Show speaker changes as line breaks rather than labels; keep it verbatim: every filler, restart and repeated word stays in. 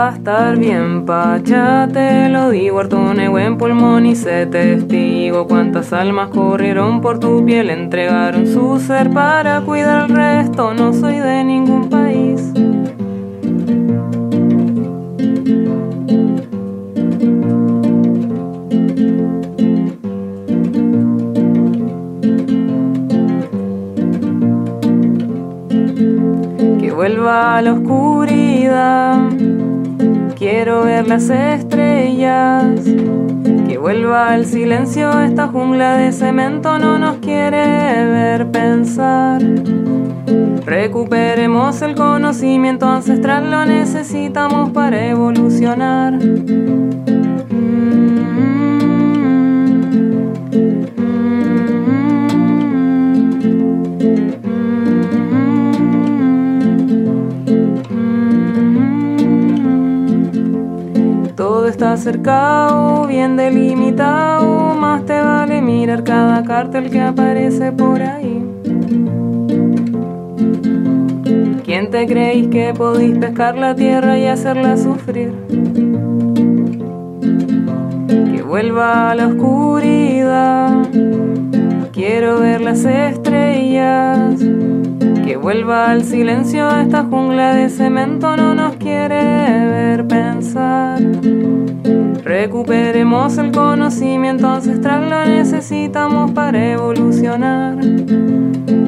va a estar bien, pacha, te lo digo, harto buen pulmón y sé testigo. Cuántas almas corrieron por tu piel, entregaron su ser para cuidar el resto. No soy de ningún país. Que vuelva a la oscuridad, quiero ver las estrellas. Que vuelva el silencio, esta jungla de cemento no nos quiere ver pensar. Recuperemos el conocimiento ancestral, lo necesitamos para evolucionar. Todo está cercado, bien delimitado, más te vale mirar cada cartel que aparece por ahí. ¿Quién te creéis que podéis pescar la tierra y hacerla sufrir? Que vuelva a la oscuridad, quiero ver las estrellas. Que vuelva al silencio, esta jungla de cemento no nos quiere ver pensar. Recuperemos el conocimiento ancestral, lo necesitamos para evolucionar.